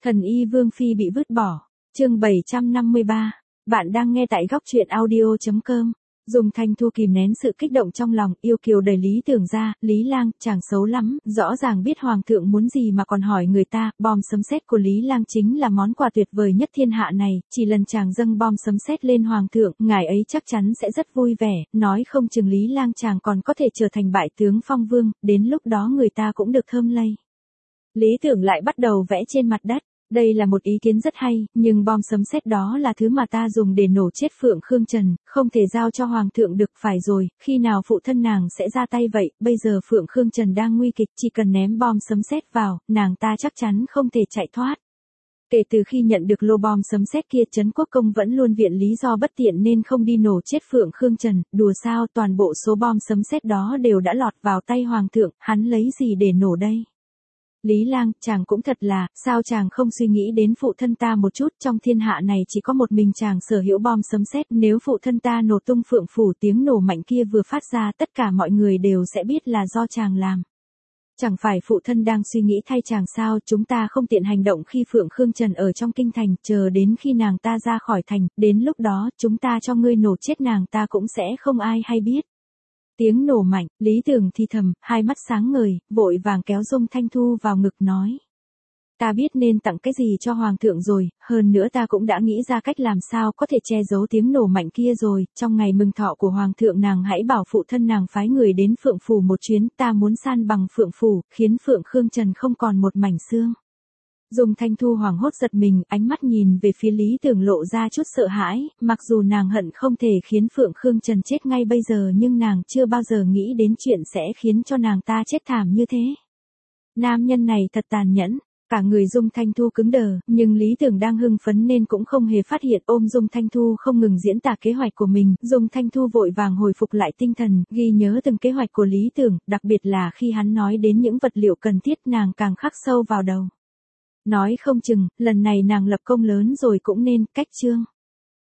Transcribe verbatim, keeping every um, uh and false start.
Thần y Vương Phi bị vứt bỏ. Chương bảy trăm năm mươi ba. Bạn đang nghe tại góc truyện audio chấm com. Dung Thanh Thu kìm nén sự kích động trong lòng, yêu kiều đẩy Lý Tưởng ra, Lý Lang, chàng xấu lắm, rõ ràng biết hoàng thượng muốn gì mà còn hỏi người ta, bom sấm sét của Lý Lang chính là món quà tuyệt vời nhất thiên hạ này, chỉ lần chàng dâng bom sấm sét lên hoàng thượng, ngài ấy chắc chắn sẽ rất vui vẻ, nói không chừng Lý Lang chàng còn có thể trở thành bại tướng phong vương, đến lúc đó người ta cũng được thơm lây. Lý Tưởng lại bắt đầu vẽ trên mặt đất. Đây là một ý kiến rất hay, nhưng bom sấm sét đó là thứ mà ta dùng để nổ chết Phượng Khương Trần, không thể giao cho hoàng thượng được, phải rồi, khi nào phụ thân nàng sẽ ra tay vậy, bây giờ Phượng Khương Trần đang nguy kịch, chỉ cần ném bom sấm sét vào, nàng ta chắc chắn không thể chạy thoát. Kể từ khi nhận được lô bom sấm sét kia, Trấn Quốc Công vẫn luôn viện lý do bất tiện nên không đi nổ chết Phượng Khương Trần, đùa sao, toàn bộ số bom sấm sét đó đều đã lọt vào tay hoàng thượng, hắn lấy gì để nổ đây? Lý Lang, chàng cũng thật là, sao chàng không suy nghĩ đến phụ thân ta một chút, trong thiên hạ này chỉ có một mình chàng sở hữu bom sấm sét, nếu phụ thân ta nổ tung Phượng Phủ, tiếng nổ mạnh kia vừa phát ra, tất cả mọi người đều sẽ biết là do chàng làm. Chẳng phải phụ thân đang suy nghĩ thay chàng sao, chúng ta không tiện hành động khi Phượng Khương Trần ở trong kinh thành, chờ đến khi nàng ta ra khỏi thành, đến lúc đó, chúng ta cho ngươi nổ chết nàng ta cũng sẽ không ai hay biết. Tiếng nổ mạnh, Lý Tưởng thì thầm, hai mắt sáng ngời, vội vàng kéo Dung Thanh Thu vào ngực nói. Ta biết nên tặng cái gì cho hoàng thượng rồi, hơn nữa ta cũng đã nghĩ ra cách làm sao có thể che giấu tiếng nổ mạnh kia rồi, trong ngày mừng thọ của hoàng thượng nàng hãy bảo phụ thân nàng phái người đến Phượng Phủ một chuyến, ta muốn san bằng Phượng Phủ, khiến Phượng Khương Trần không còn một mảnh xương. Dung Thanh Thu hoảng hốt giật mình, ánh mắt nhìn về phía Lý Tưởng lộ ra chút sợ hãi, mặc dù nàng hận không thể khiến Phượng Khương Trần chết ngay bây giờ nhưng nàng chưa bao giờ nghĩ đến chuyện sẽ khiến cho nàng ta chết thảm như thế. Nam nhân này thật tàn nhẫn, cả người Dung Thanh Thu cứng đờ, nhưng Lý Tưởng đang hưng phấn nên cũng không hề phát hiện, ôm Dung Thanh Thu không ngừng diễn tả kế hoạch của mình. Dung Thanh Thu vội vàng hồi phục lại tinh thần, ghi nhớ từng kế hoạch của Lý Tưởng, đặc biệt là khi hắn nói đến những vật liệu cần thiết nàng càng khắc sâu vào đầu. Nói không chừng, lần này nàng lập công lớn rồi cũng nên, cách chương.